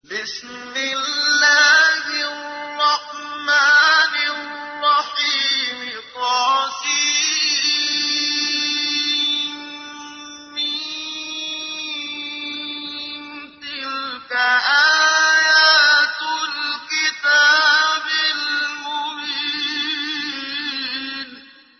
بسم الله الرحمن الرحيم تلك آيات الكتاب المبين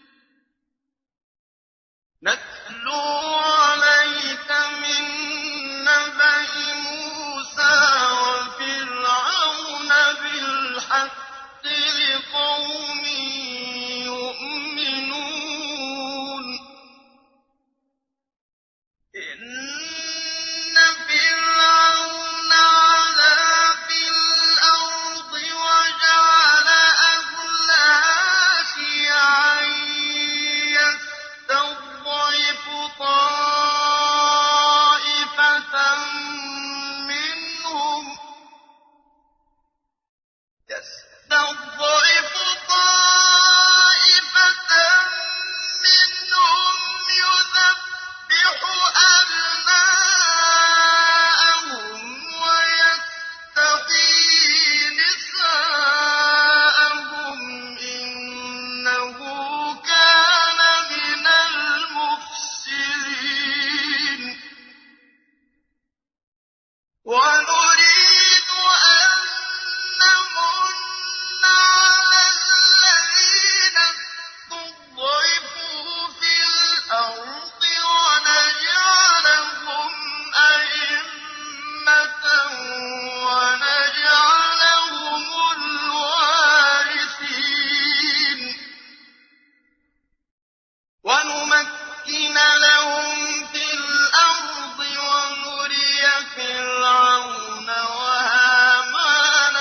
نتلو عليك من نبأ موسى وفرعون بالحق لقوم يؤمنون إن فرعون علا في الأرض وجعل أهلها شيعا يستضعف طائفة منهم يذبح أبناءهم ويستحيي نساءهم إنه كان من المفسدين ونريد أن نمن على الذين استضعفوا في الأرض ونجعلهم أئمة ونجعلهم الوارثين ونمكن لهم في الأرض ونري فرعون وهامان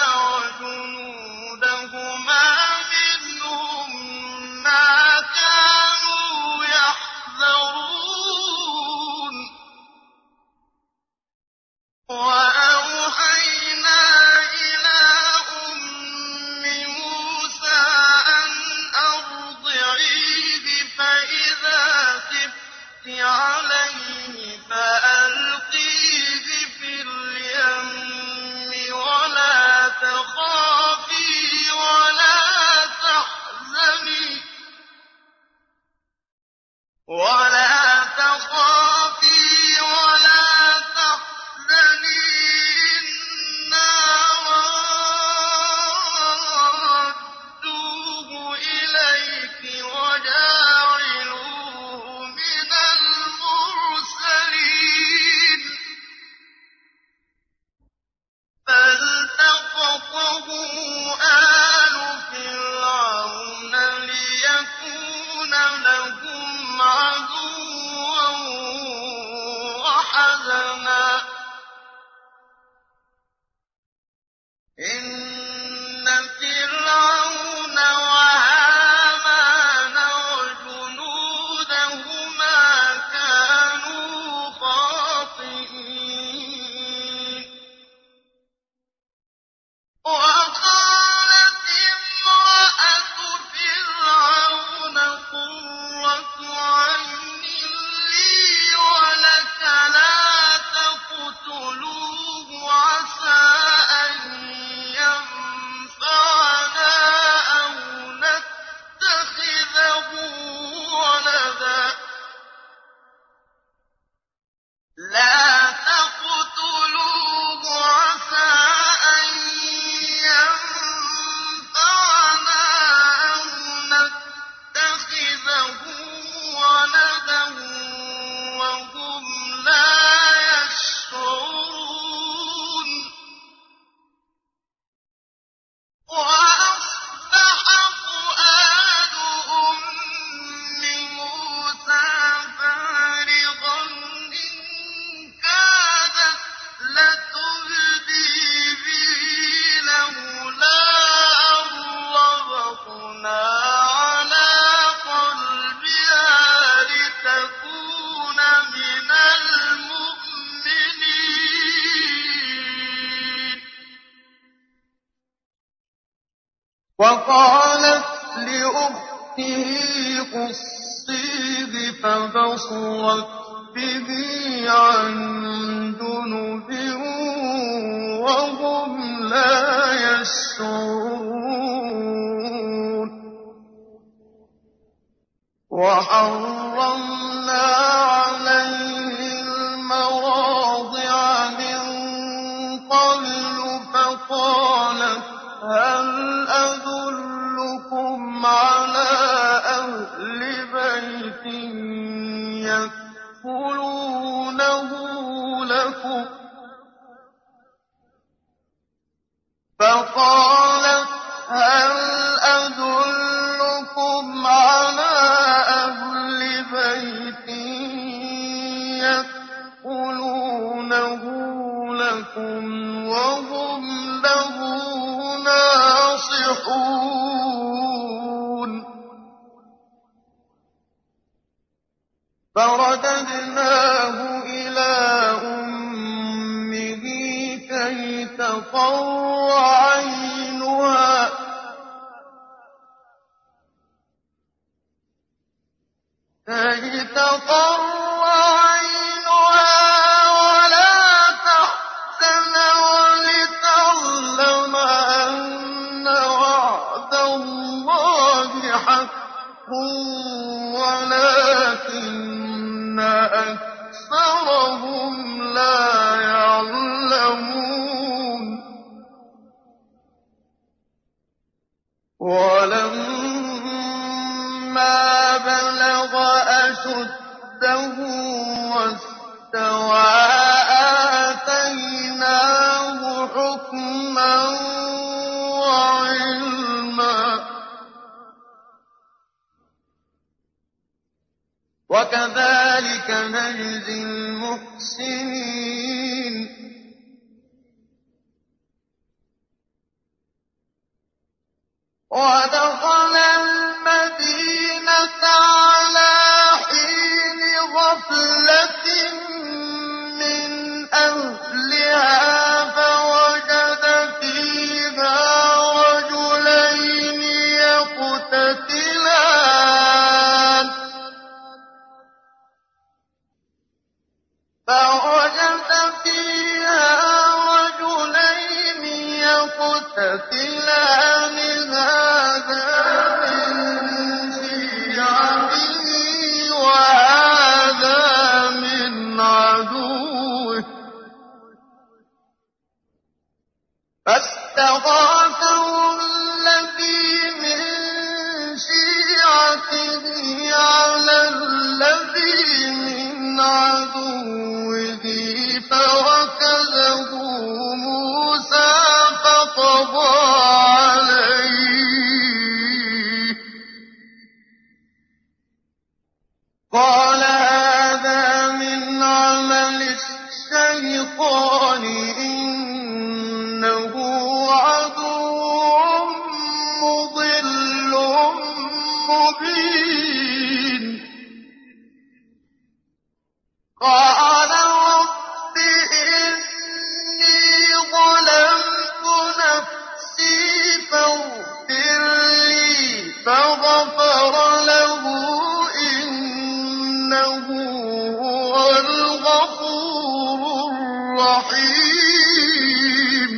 وجنودهما منهم ما كانوا يحذرون وأوحينا إلى أم موسى أن أرضعيه فإذا خفت عليه فألقيه في اليم ولا تخافي ولا تحزني إنا رادوه إليك وجاعلوه من المرسلين فالتقطه آل فرعون ليكون لهم عدوا وحزنا إن فرعون وهامان وجنودهما كانوا خاطئين وقالت امرأة فرعون قرة عين لي ولك لا تقتلوه عسى أن ينفعنا أو نتخذه ولدا لا تقتلوه عسى أن ينفعنا أو نتخذه ولدا وهم لا يشعرون وأصبح فؤاد أم موسى فارغا إن كادت لتبدي به لولا أن ربطنا على قلبها لتكون من المؤمنين وقالت لأخته قصيه فبصرت به عن جنب وَهُمْ لَا يَشْعُرُونَ وَحَرَّمْنَا عَلَيْهِ الْمَرَاضِعَ مِن قَبْلُ فَقَالَتْ هَلْ أَدُلُّكُمْ عَلَىٰ أَهْلِ بَيْتٍ يَكْفُلُونَهُ لَكُمْ ۖ فَقَالَتْ هَلْ أَدُلُّكُمْ عَلَىٰ أَهْلِ بَيْتٍ يَكْفُلُونَهُ لَكُمْ وَهُمْ لَهُ نَاصِحُونَ فَرَدَدْنَاهُ إِلَىٰ أُمِّهِ كَيْ تَقَرَّ عَيْنُهَا وَلَا تَحْزَنَ وَلِتَعْلَمَ أَنَّ وَعْدَ اللَّهِ حَقٌّ وَلَٰكِنَّ أَكْثَرَهُمْ لَا يَعْلَمُونَ وَلَمَّا بَلَغَ أَشُدَّهُ وَاسْتَوَىٰ آتَيْنَاهُ حُكْمًا وَعِلْمًا ۚ وَكَذَٰلِكَ نَجْزِي الْمُحْسِنِينَ وَدَخَلَ الْمَدِينَةَ عَلَىٰ حِينِ غَفْلَةٍ مِّنْ أَهْلِهَا فَوَجَدَ فِيهَا رَجُلَيْنِ يَقْتَتِلَانِ هَٰذَا مِن شِيعَتِهِ وَهَٰذَا مِنْ عَدُوِّهِ ۖ فَاسْتَغَاثَهُ الَّذِي مِن شِيعَتِهِ عَلَى الَّذِي مِنْ عَدُوِّهِ فَوَكَزَهُ مُوسَىٰ فَقَضَىٰ عَلَيْهِ ۖ قَالَ هَٰذَا مِنْ عَمَلِ الشَّيْطَانِ ۖ إِنَّهُ عَدُوٌّ مُّضِلٌّ مُّبِينٌ قَالَ رَبِّ إِنِّي ظَلَمْتُ نَفْسِي فَاغْفِرْ لِي فَغَفَرَ لَهُ إِنَّهُ هُوَ الْغَفُورُ الرَّحِيمُ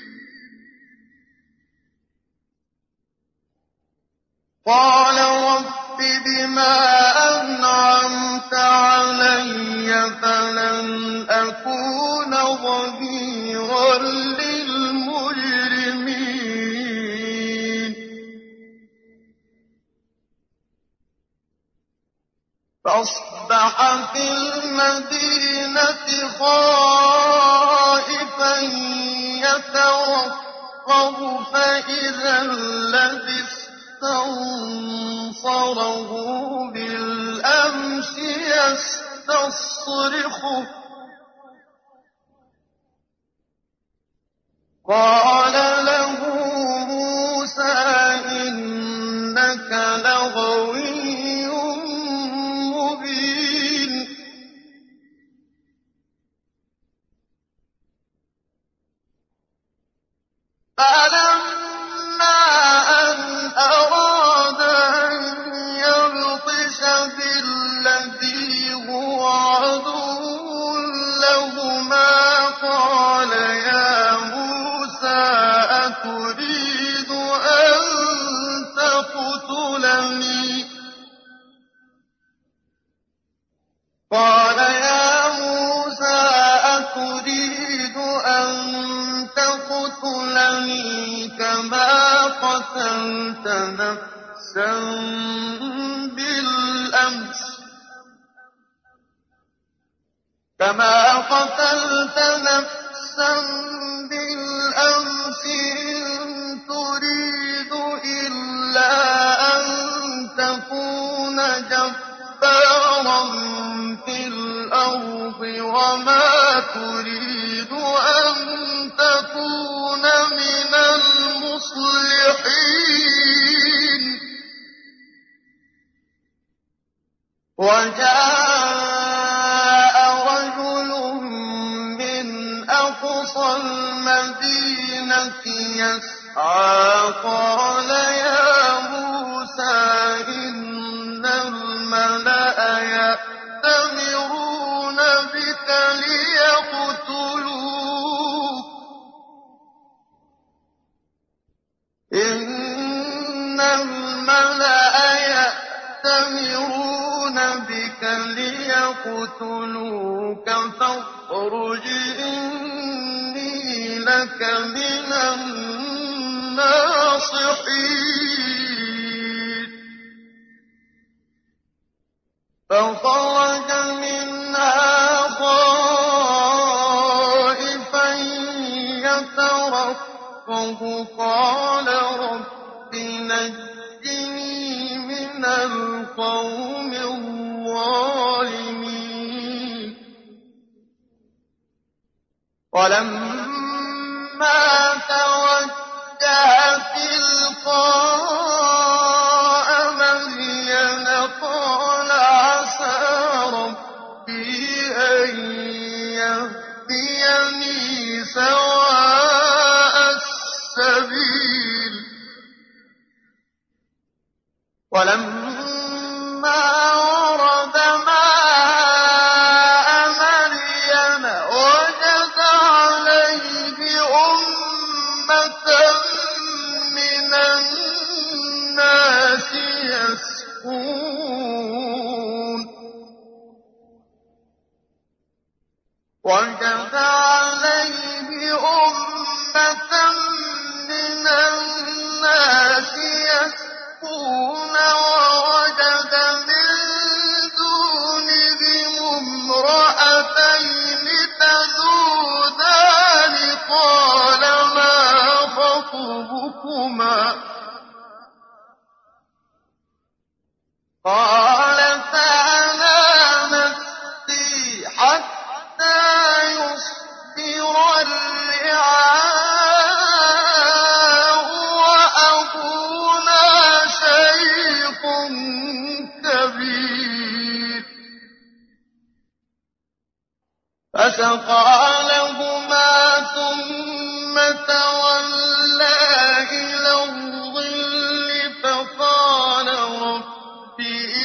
قَالَ رَبِّ بِمَا أَنْعَمْتَ عَلَيَّ فَلَنْ أَكُونَ ظَهِيرًا لِّلْمُجْرِمِينَ فَأَصْبَحَ فِي الْمَدِينَةِ خَائِفًا يَتَرَقَّبُ فَإِذَا الَّذِي اسْتَنصَرَهُ بِالْأَمْسِ يَسْتَصْرِخُهُ ۚ قَالَ لَهُ مُوسَىٰ إِنَّكَ لَغَوِيٌّ مُّبِينٌ فَلَمَّا أَنْ أَرَادَ أَن يَبْطِشَ بِالَّذِي هُوَ عَدُوٌّ لَّهُمَا قَالَ يَا مُوسَىٰ تقتلني كما قتلت نفسا بالأمس إن تريد إلا أن تكون جبارا في الأرض وما تريد أن تكون من المصلحين وجاء رجل من أقصى المدينة يسعى قال يا موسى إن الملأ يأتمرون بك ليقتلوك فاخرج إني لك من الناصحين فخرج منها خائفا يترقب قال رب نجني من القوم الظالمين ولما توجه تلقاء مدين قال عسى ربي أن يهديني سواء السبيل ولما ورد ماء مدين وجد عليه أمة من الناس يسقون ووجد من دونهم امرأتين تذودان قال ما خطبكما قالتا لا نسقي حتى يصدر الرعاء وأبونا شيخ كبير فسقى لهما ثم تولى إلى الظل فقال رب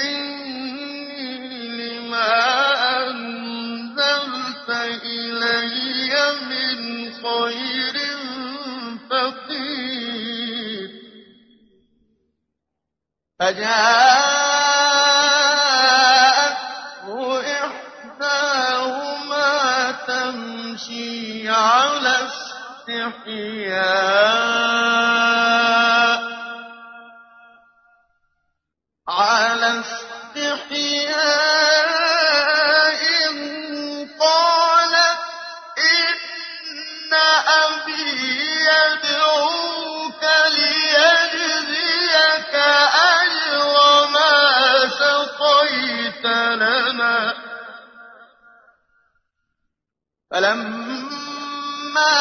إني لما أنزلت إلي من خير فقير فجاءته إحداهما تمشي على استحياء قالت إن أبي يدعوك ليجزيك أجر ما سقيت لنا فلما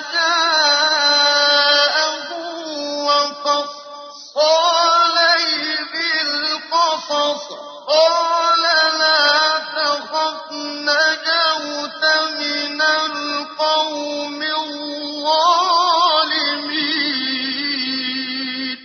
جاءه وقص عليه القصص قال لا تخف نجوت من القوم الظالمين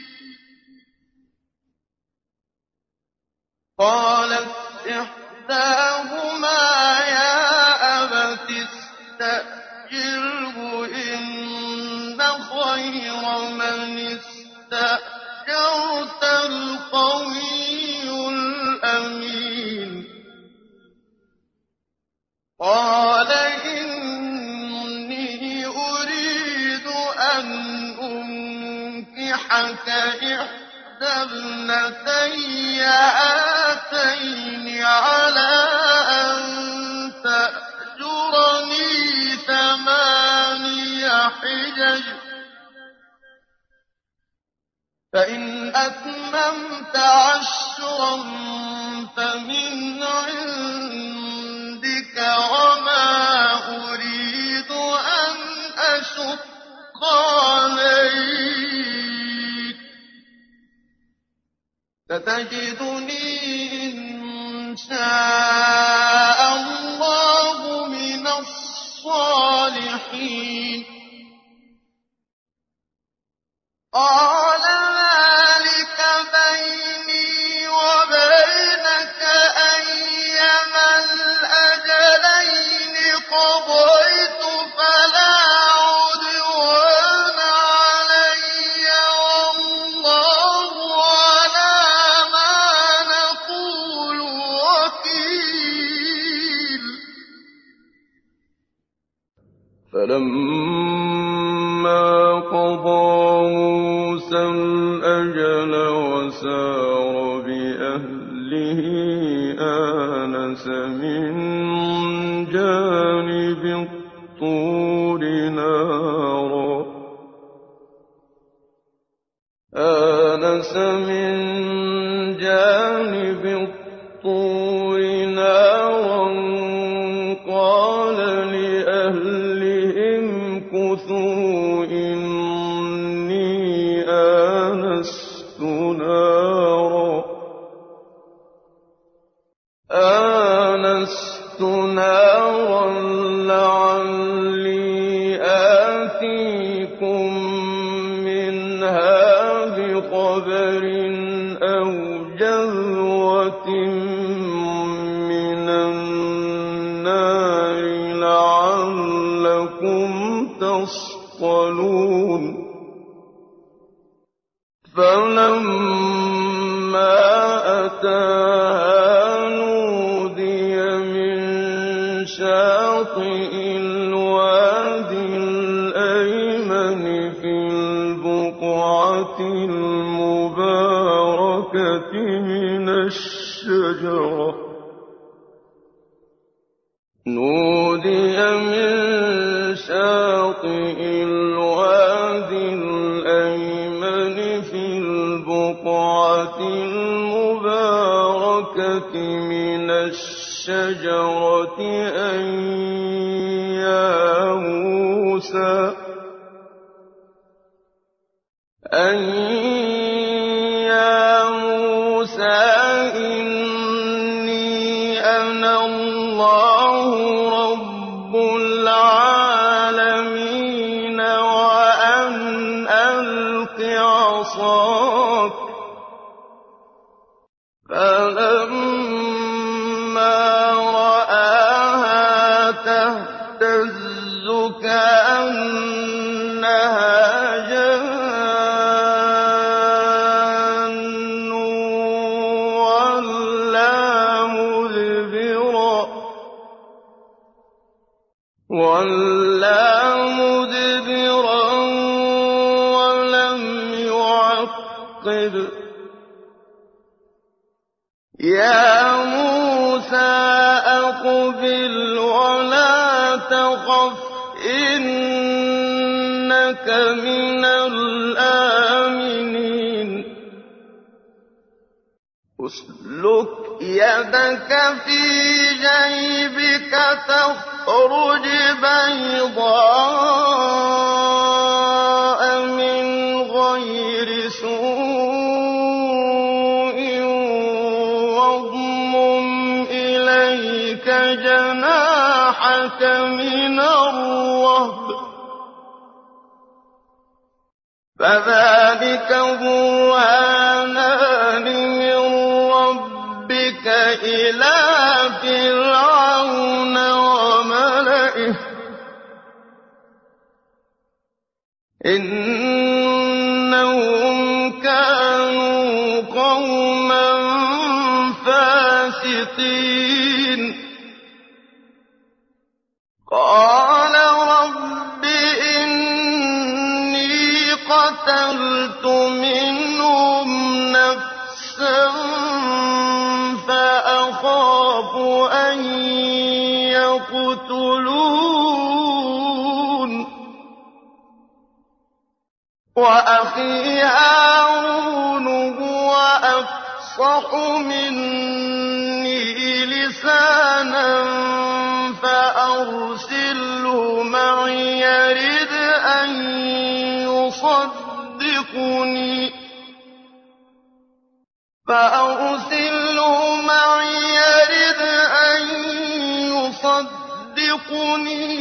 قالت إحداهما يا أبت استأجره إن خير من استأجرت القوي الأمين قال إني أريد أن تنكحك إحدى ابنتي هاتين على أن تأجرني 8 حجج فإن أتممت 10 فمن عندك وما أريد أن أشق عليك ستجدني إن شاء الله من الصالحين قال ذلك بيني وبينك أيما الأجلين قضيت فلا عدوان علي والله على ما نقول وكيل فلما قضى موسى الأجل وسار بأهله آنس من جانب الطور نارا قال لأهلهم امكثوا إني آنست نارا لعلي آتيكم منها بخبر أو جذوة من النار لعلكم تصطلون فلما أتاها نودي من شاطئ الوادي الأيمن في البقعة المباركة من الشجرة أن يا موسى إني أنا الله رب العالمين وأن ألق عصاك فلما رآها تهتز كأنها جان وَلَّىٰ مُدْبِرًا وَلَمْ يُعَقِّبْ ۚ يَا مُوسَىٰ أَقْبِلْ وَلَا تَخَفْ إِنَّكَ مِنَ الْآمِنِينَ اسْلُكْ يَدَكَ فِي جَيْبِكَ تَخْرُجْ بَيْضَاءَ مِنْ غَيْرِ سُوءٍ وَاضْمُمْ إِلَيْكَ جَنَاحَكَ مِنَ الرَّهْبِ ۖ فَذَٰلِكَ بُرْهَانَانِ مِن رَّبِّكَ إِلَىٰ فِرْعَوْنَ وَمَلَئِهِ إِنَّهُمْ كَانُوا قَوْمًا فَاسِقِينَ قَالَ رَبِّ إِنِّي قتلت منهم نفسا فأخاف أن يقتلون وأخي هارون هو أفصح مني لسانا فأرسله معي يرد أن يصدقني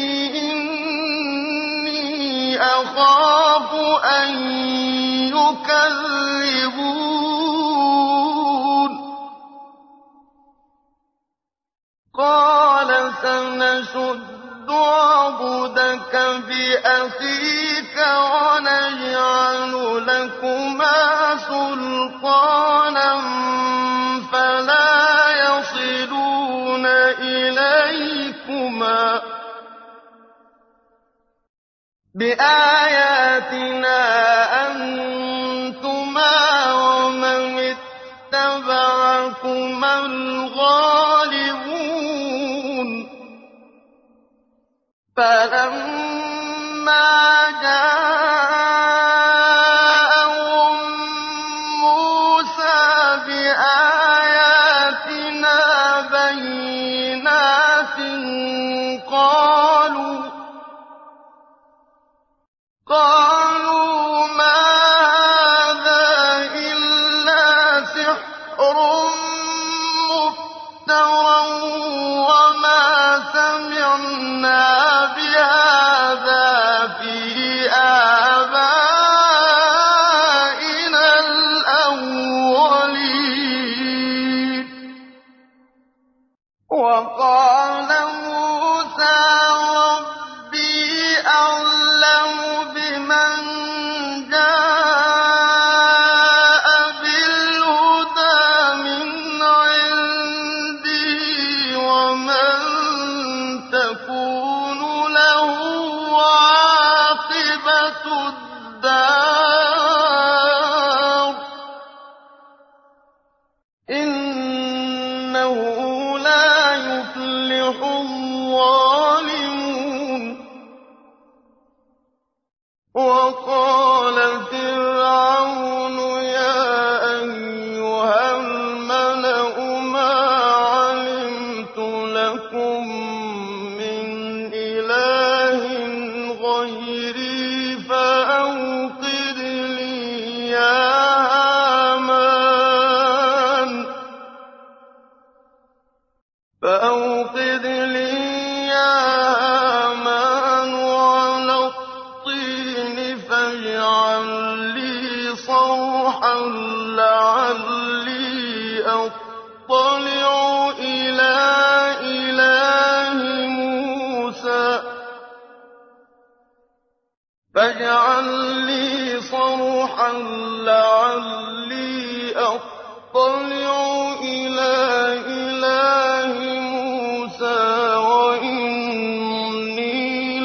إني أخاف أن يكذبون قال سنشد عضدك بأخيك ونجعل لكما سلطانا فلا يصلون إليكما بآياتنا أنتما ومن اتبعكما الغالبون فلما جاءهم موسى بآياتنا بينات قالوا ما هذا إلا سحر مفترى وما سمعنا بهذا في آبائنا الأولين وقال موسى ربي أعلم بمن جاء بالهدى من عنده ومن تكون له عاقبة الدار إنه لا يفلح الظالمون وقال فرعون يا أيها الملأ ما علمت لكم من إله غيري فأوقد لي يا هامان على الطين فاجعل لي صرحا لعلي أطلع إلى إله موسى وإني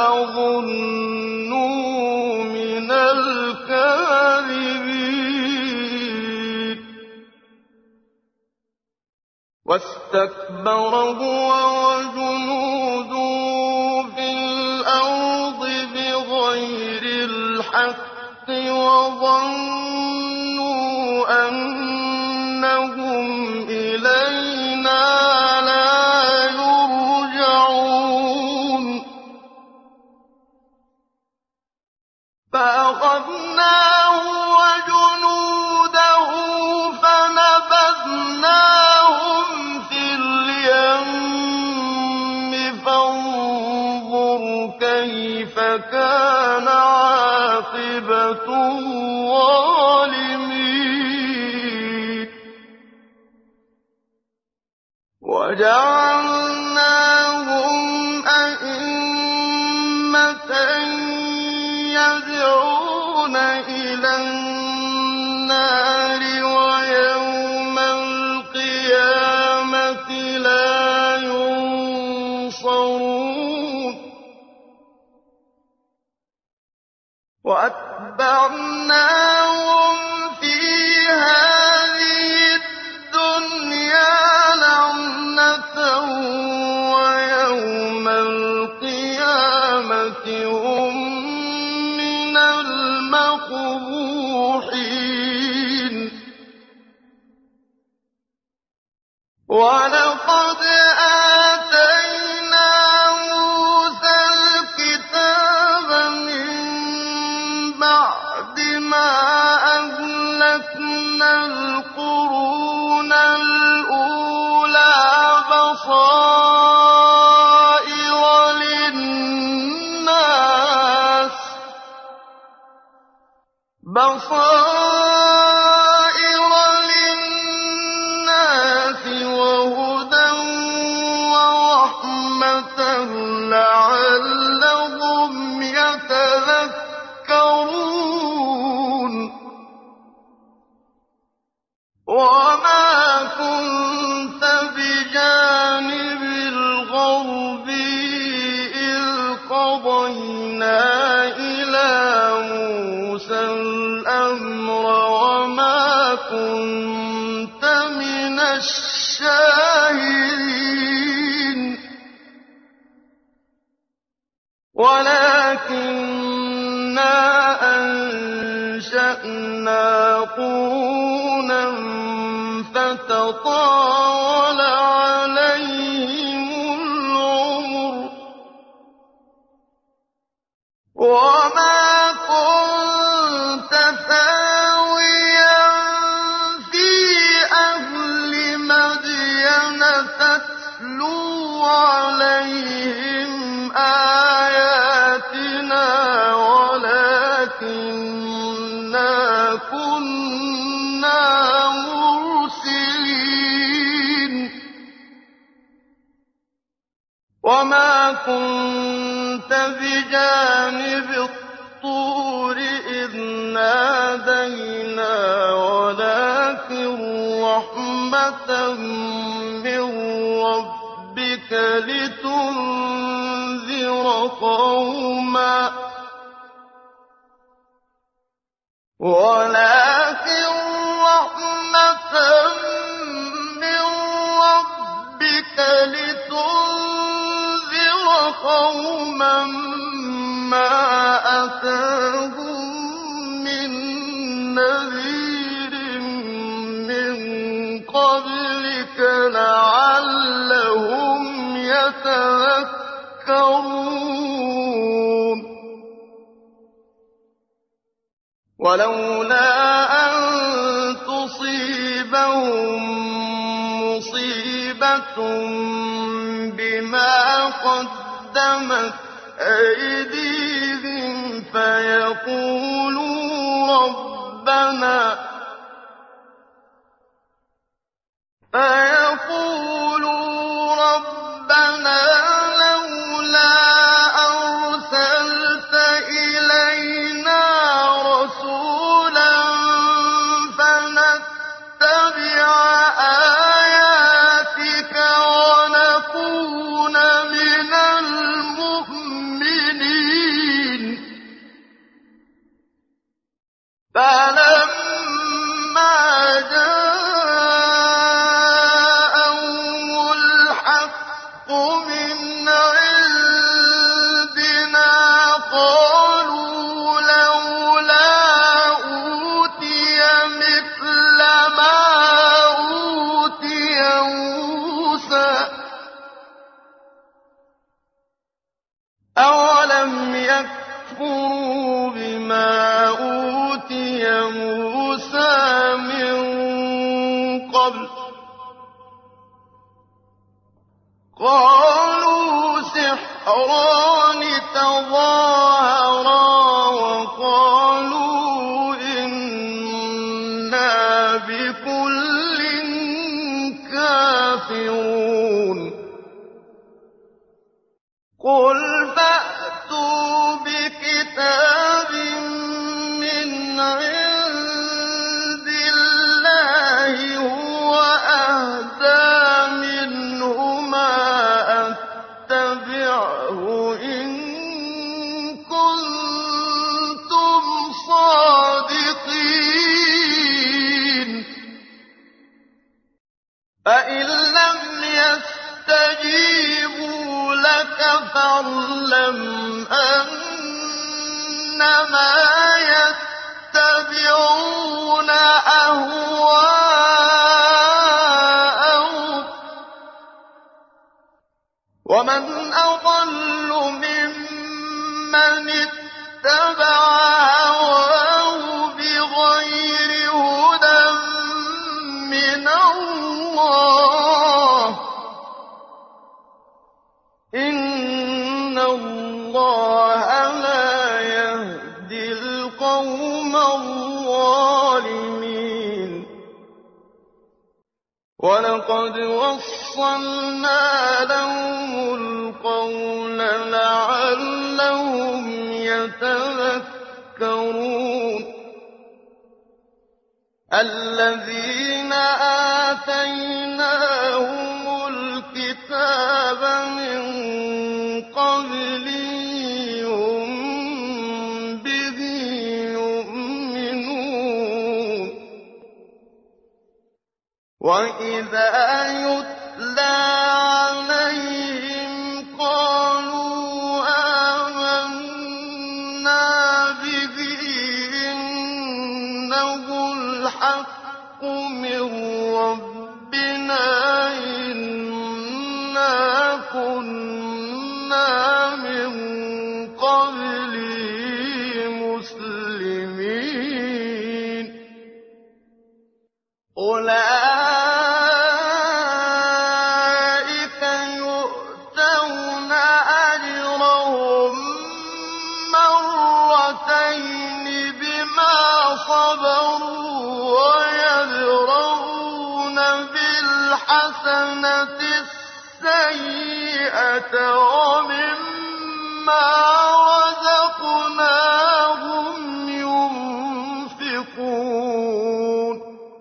لأظنه من الكاذبين واستكبر هو وجنوده في الأرض بغير الحق وظنوا أنهم إلينا لا يرجعون فأخذناه وجنوده فنبذناهم في اليم فانظر كيف كان عاقبة الظالمين وجعلناهم أئمة يدعون إلى النار ويوم القيامة لا ينصرون وَأَتْبَعْنَاهُمْ فِي هَٰذِهِ الدُّنْيَا لَعْنَةً وَيَوْمَ الْقِيَامَةِ هُم مِّنَ الْمَقْبُوحِينَ وَلَقَدْ آتَيْنَا مُوسَى الْكِتَابَ مِن بَعْدِ مَا أَهْلَكْنَا الْقُرُونَ الْأُولَىٰ بَصَائِرَ لِلنَّاسِ وَهُدًى وَرَحْمَةً لَّعَلَّهُمْ يَتَذَكَّرُونَ وَمَا كُنتَ بِجَانِبِ الْغَرْبِيِّ إِذْ قَضَيْنَا إِلَىٰ مُوسَى الْأَمْرَ وَمَا كُنتَ مِنَ الشَّاهِدِينَ وَلَٰكِنَّا أَنشَأْنَا قُرُونًا فَتَطَاوَلَ عَلَيْهِمُ الْعُمُرُ وَمَا كُنتَ ثَاوِيًا فِي أَهْلِ مَدْيَنَ تَتْلُو عَلَيْهِمْ آيَاتِنَا وَلَٰكِنَّا كُنَّا مُرْسِلِينَ وَمَا كُنتَ بِجَانِبِ الطُّورِ إِذْ نَادَيْنَا وَلَٰكِن رَّحْمَةً مِّن رَّبِّكَ لِتُنذِرَ قَوْمًا مَّا أَتَاهُم مِّن نَّذِيرٍ مِّن قَبْلِكَ لَعَلَّهُمْ يَتَذَكَّرُونَ وَلَوْلَا أَن تُصِيبَهُم مُّصِيبَةٌ بِمَا قَدَّمَتْ أَيْدِيهِمْ فَيَقُولُوا رَبَّنَا لَوْلَا أَرْسَلْتَ إِلَيْنَا رَسُولًا فَنَتَّبِعَ آيَاتِكَ وَنَكُونَ مِنَ الْمُؤْمِنِينَ فَلَمَّا جَاءَهُمُ الْحَقُّ مِنْ عِندِنَا قَالُوا لَوْلَا أُوتِيَ مِثْلَ مَا أُوتِيَ مُوسَىٰ ۚ أَوَلَمْ يَكْفُرُوا بِمَا أُوتِيَ مُوسَىٰ مِن قَبْلُ ۖ قَالُوا سِحْرَانِ تَظَاهَرَا وَقَالُوا إِنَّا بِكُلٍّ كَافِرُونَ قُلْ فَأْتُوا بِكِتَابٍ مِّنْ عِندِ اللَّهِ هُوَ أَهْدَىٰ مِنْهُمَا أَتَّبِعْهُ إِن كُنتُمْ إنما يتبعون أهواءهم ومن أضل ممن اتبع هواه بغير هدى من الله إن الله لا يهدي القوم الظالمين ولقد وصلنا لهم القول لعلهم يتذكرون الذين آتيناهم الكتاب من قبله هم به يؤمنون وإذا يتلى عليهم قالوا آمنا به إنه الحق من ربنا إنا كنا من قبله مسلمين أولئك يؤتون أجرهم مرتين بما صبروا ويدرؤون بالحسنة السيئة ومما رزقناهم ينفقون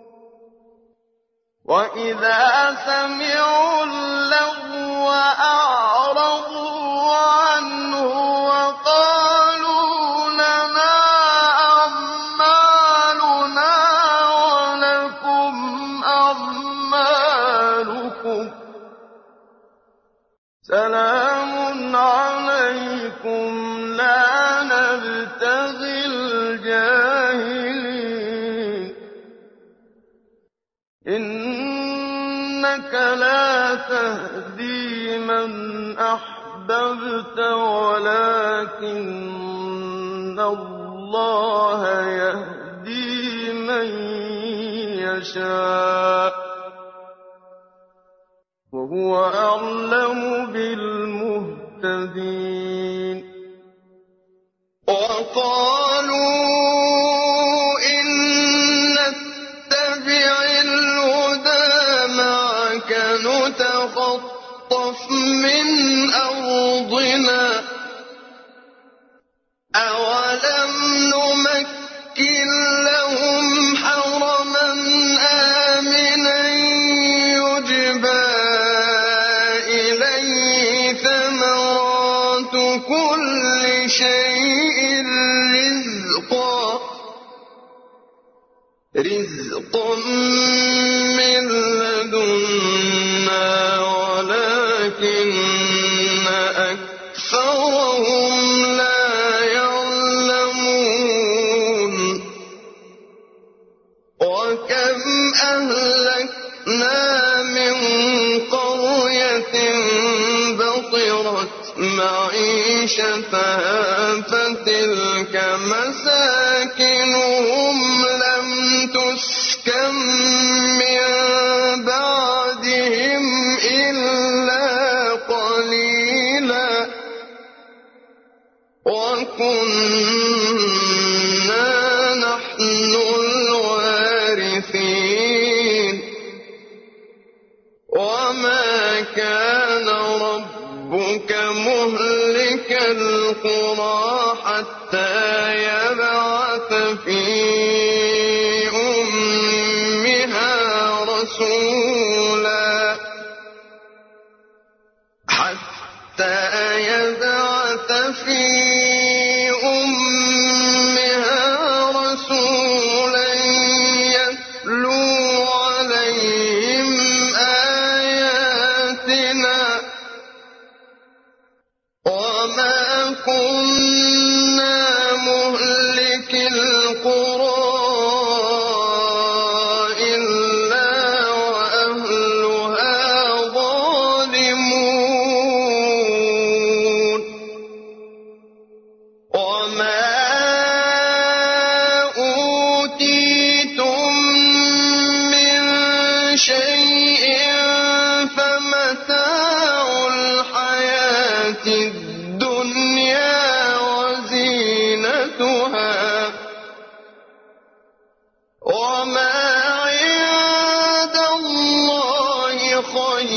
وإذا سمعوا اللغو أعرضوا عنه وقالوا لنا أعمالنا ولكم أعمالكم سلام عليكم لا نبتغي الجاهلين إنك لا تهدي من أحببت ولكن الله يهدي من يشاء وهو أعلم بالمهتدين وقالوا إن نتبع الهدى معك نتخطف من أرضنا أولم نمكن لهم حرما آمنا يجبى إليه ثمرات كل شيء رزقا من لدنا ولكن أكثرهم لا يعلمون وكم أهلكنا من قرية بطرت معيشتها فتلك مساكنهم لم تسكن من بعدهم إلا قليلا وكنا نحن الوارثين وما كان ربك مهلك القرى حتى يبعث في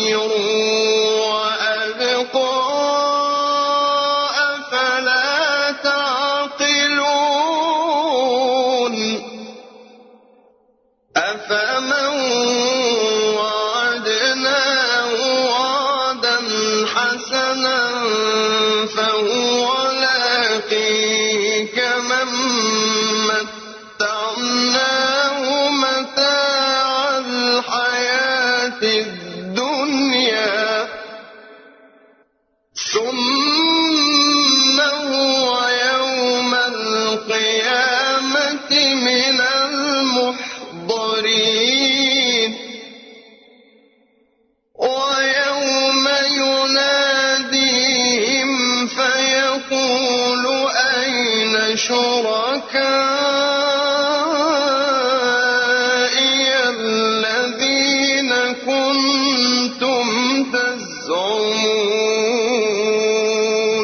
خير وأبقى أفلا تعقلون أفمن وعدناه وعدا حسنا فهو لاقيه كمن متعناه متاع الحياة الدنيا ثم هو يوم القيامة من المحضرين ويوم يناديهم فيقول أين شركائي الذين كنتم تزعمون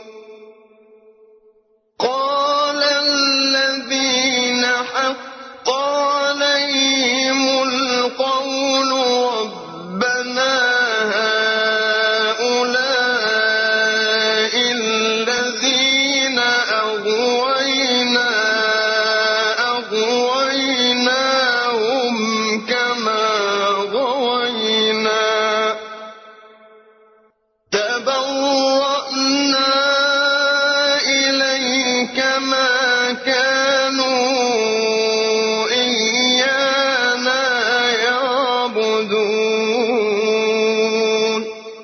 قال الذين حق عليهم القول ربنا هؤلاء الذين أغويناهم كما غوينا تبرأنا إليك ما كانوا إيانا يعبدون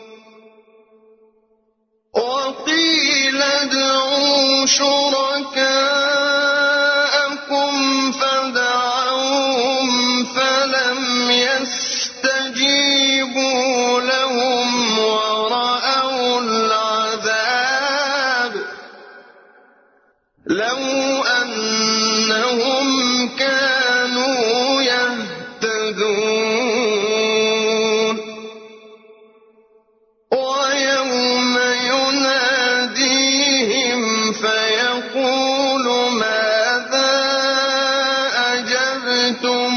وقيل ادعوا شركاءكم فدعوهم فلم يستجيبوا لهم ورأوا العذاب لو أنهم كانوا يهتدون ويوم يناديهم فيقول ماذا أجبتم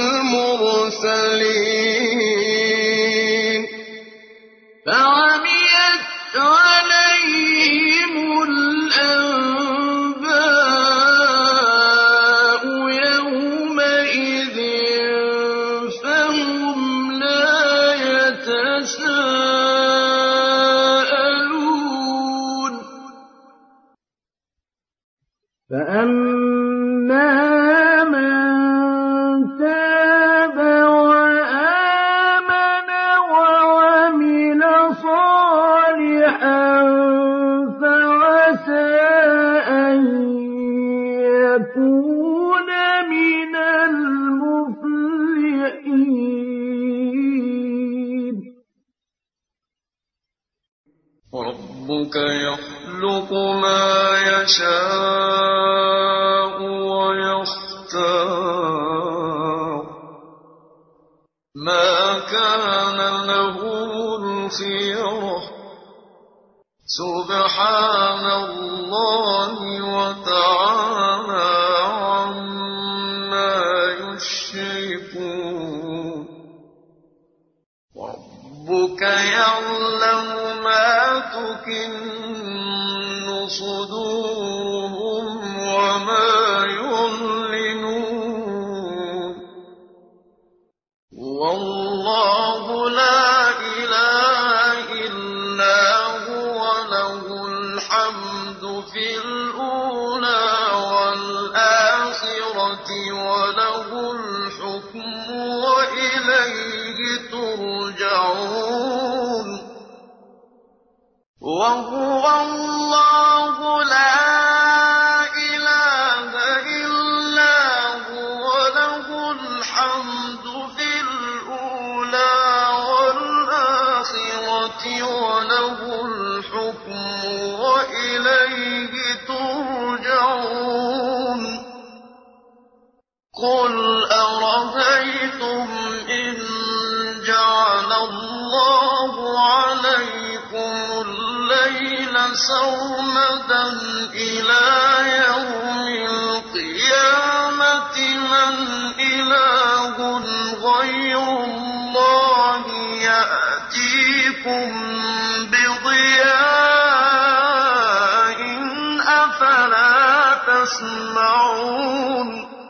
المرسلين فعميت عليهم الأنباء يومئذ فهم لا يتساءلون فأما من تاب وآمن وعمل صالحا فعسى أن يكون من المفلحين ربك يخلق ما يشاء ويختار ما كان له الخيرة سبحان الله وتعالى عما يشركون ربك يعلم ما تكن صدورهم وما يعلنون والله لا إله إلا هو له الحمد في الأولى والآخرة وله الحكم وإليه ترجعون وهو الله لا إله إلا هو له الحمد في الأولى والآخرة وله الحكم وإليه ترجعون قل أرأيتم إن جعل الله عليكم الليل سرمدا إلى يوم القيامة من إله غير الله يأتي يأتيكم بضياء أفلا تسمعون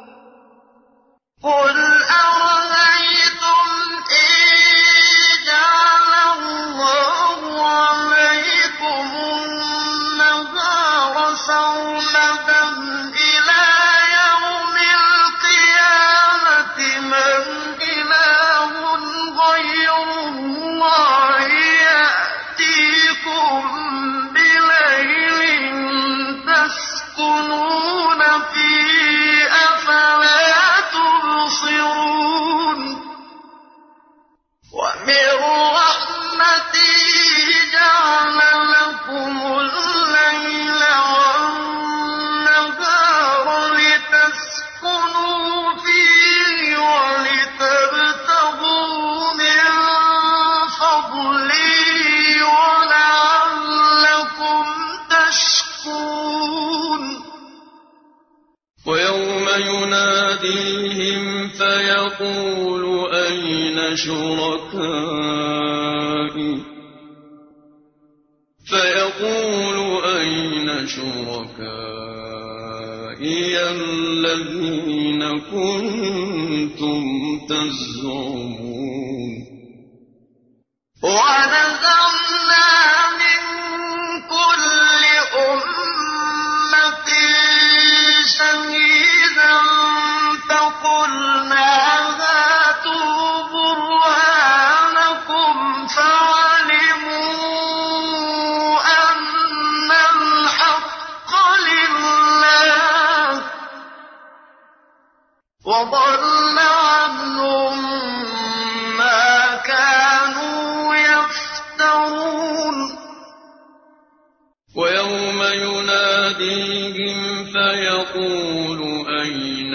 قل أرأيتم إن جعل الله عليكم النهار سرمدا إلى يوم القيامة من إله غير الله يأتيكم بليل تسكنون فيه أفلا تبصرون ومن رحمته جعل لكم الليل والنهار لتسكنوا فيه ولتبتغوا من فضله ولعلكم تشكرون ويوم يناديهم فيقول أين شركائي الذين كنتم تزعمون ونزعنا من كل أمة شهيدا فقلنا هاتوا برهانكم فعلموا أن الحق لله وضل عنهم ما كانوا يفترون ويوم يناديهم فيقول أين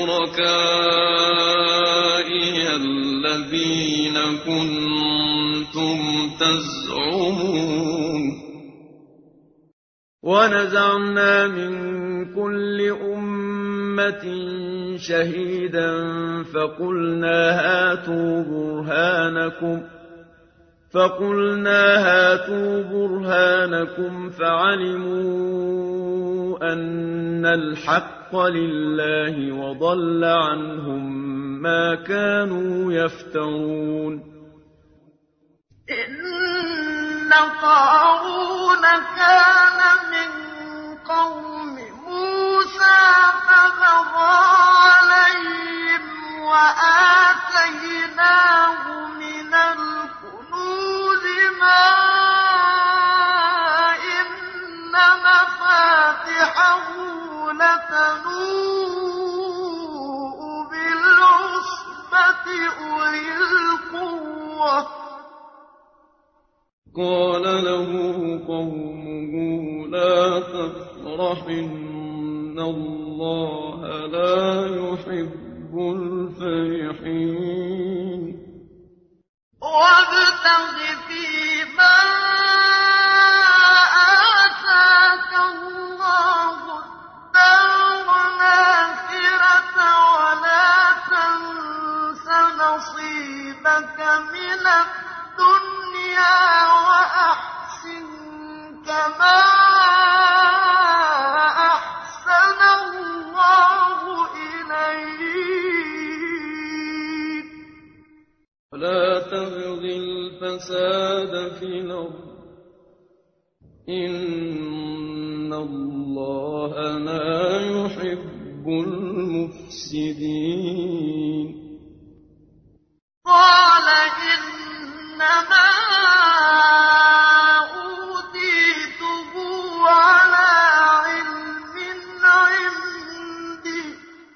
شركائي الذين كنتم تزعمون ونزعنا من كل أمة شهيدا فقلنا هاتوا برهانكم فعلموا أن الحق لله وضل عنهم ما كانوا يفترون إن قارون كان من قوم موسى فبغى عليهم وآتيناه من الكنوز ما إن مفاتحه لتنوء بالعصبة أولي القوة قال له قومه لا تفرح إن الله لا يحب الفرحين وابتغ فيما آتاك الله الدار الآخرة ولا تنس نصيبك من الدنيا وأحسن كما أحسن الله إليك ولا تبغ الفساد في الأرض إن الله لا يحب المفسدين قال إنما أوتيته على علم عندي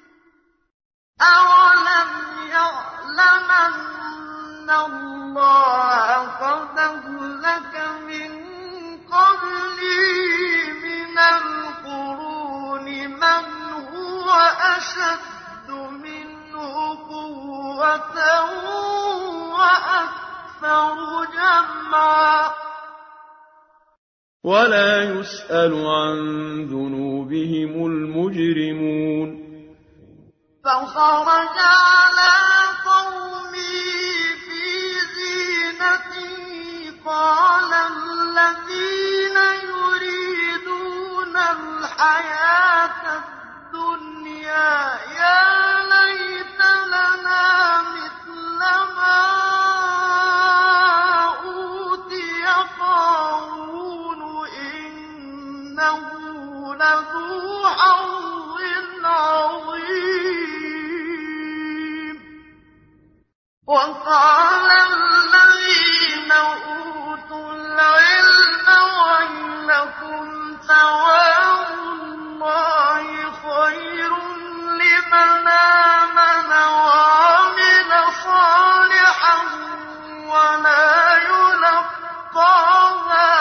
أولم يعلم أن الله قد أهلك من قبله من القرون من هو أشد منه قوة وأكثر جمعا ولا يسأل عن ذنوبهم المجرمون فخرج على قومه في زينته وقال الذين أوتوا العلم ويلكم ثواب الله خير لمن آمن وعمل صالحا ولا يلقاها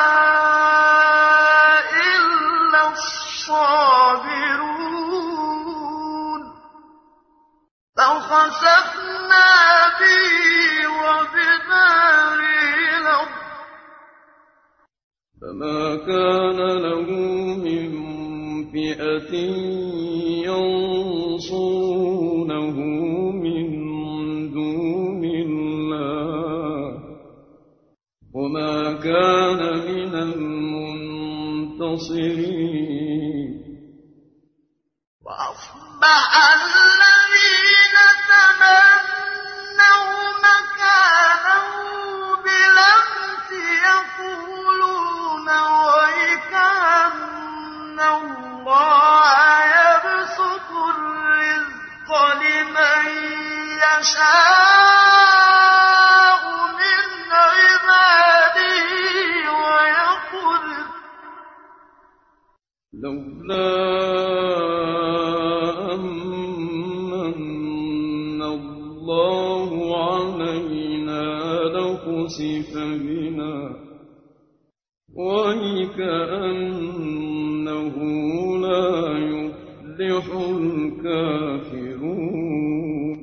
إلا الصابرون فخسفنا به وبداره الأرض فما كان له من فئة ينصرونه من دون الله وما كان من المنتصرين وأصبح الذين تمنوا مكانه بالأمس يقولون ويكأن الله يبسط الرزق لمن يشاء من عباده ويقدر لولا أمن الله علينا لخسف بنا وكأنه لا يفلح الكافرون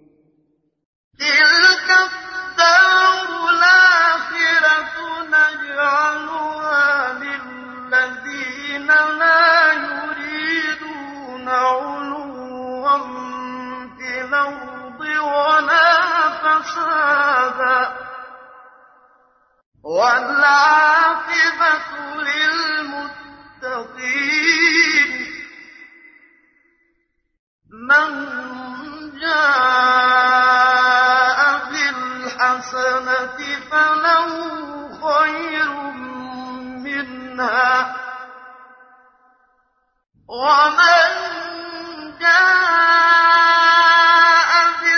تلك الدار الآخرة نجعلها للذين لا يريدون علوا في الأرض ولا فسادا والعاقبة للمتقين من جاء بالحسنة فله خير منها ومن جاء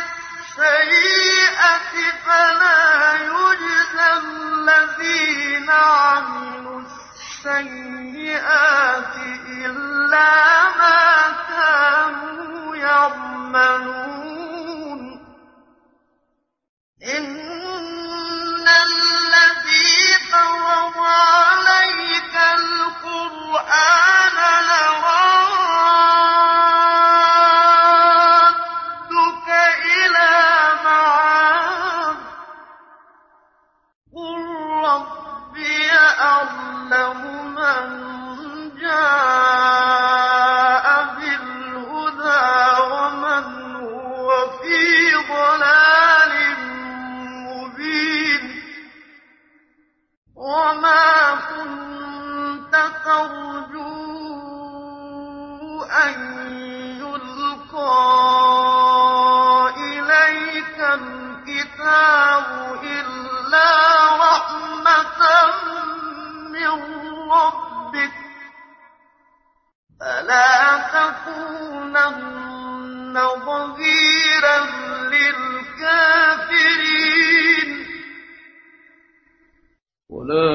بالسيئة فلا يجزى الذين عملوا السيئات إلا ما كانوا يعملون إن الذي فرض عليك القرآن لرادك إلى معاد قل ربي أعلم من جاء بالهدى ومن هو في ضلال مبين وما كنت ترجو أن يلقى إليك الكتاب إلا رحمة من ربك فلا تكونن ظهيرا للكافرين ولا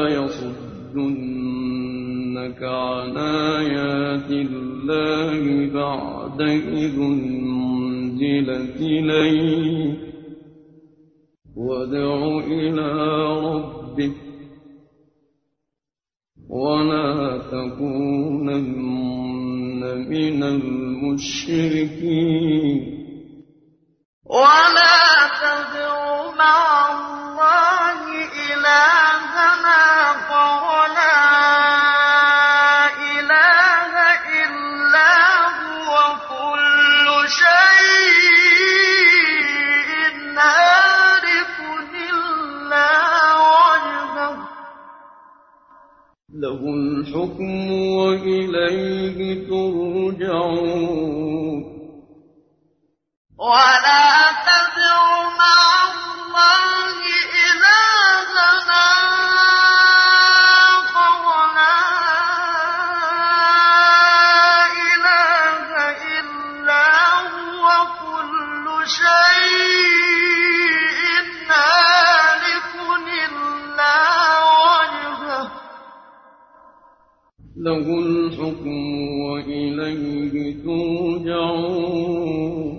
يصدنك عن آيات الله بعد إذ أنزلت إليك وادع إلى ربك ولا تكونن من المشركين ولا تدع مع الله إلهنا ولا إله إلا هو كل شيء هالك إلا وجهه له الحكم وإليه ترجعون ولا تدع مع الله إلهنا ولا إله إلا هو كل شيء له الحكم وإليه ترجعون